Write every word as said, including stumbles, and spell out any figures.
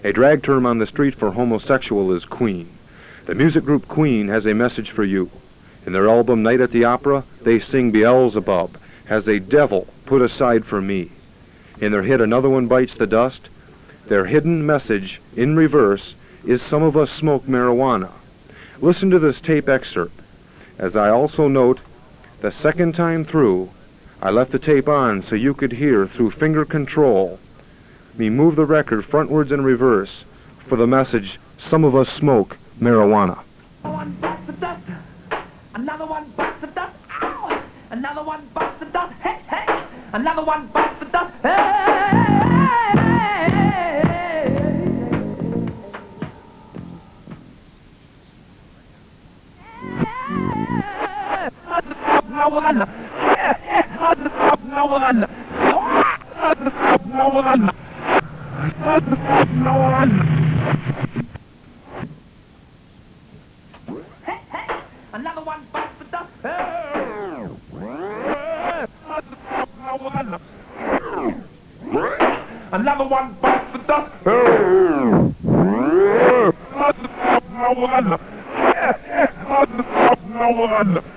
A drag term on the street for homosexual is Queen. The music group Queen has a message for you. In their album Night at the Opera, they sing Beelzebub, has a devil put aside for me. In their hit Another One Bites the Dust, their hidden message, in reverse, is Some of Us Smoke Marijuana. Listen to this tape excerpt. As I also note, the second time through, I left the tape on so you could hear through finger control me move the record frontwards and reverse for the message, Some of Us Smoke Marijuana. One bites the dust. Another one bites the dust. Ow! Another one bites the dust. Hey, hey! Another one bites the dust. Hey! No one. No one. No one. No one. Hey, hey! Another one bites the dust. No one. Another one bites the dust. No one. No one.